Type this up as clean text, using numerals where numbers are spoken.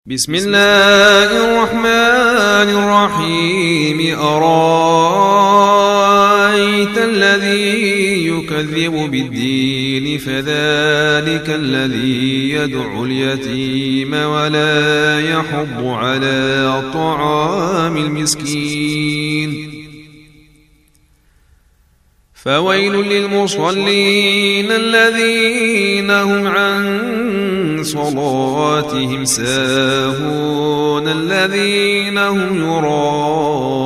بسم الله الرحمن الرحيم أرأيت الذي يكذب بالدين فذلك الذي يدعو اليتيم ولا يحض على طعام المسكين فويل للمصلين الذين هم عن صلاتهم ساهون الذين هم يراءون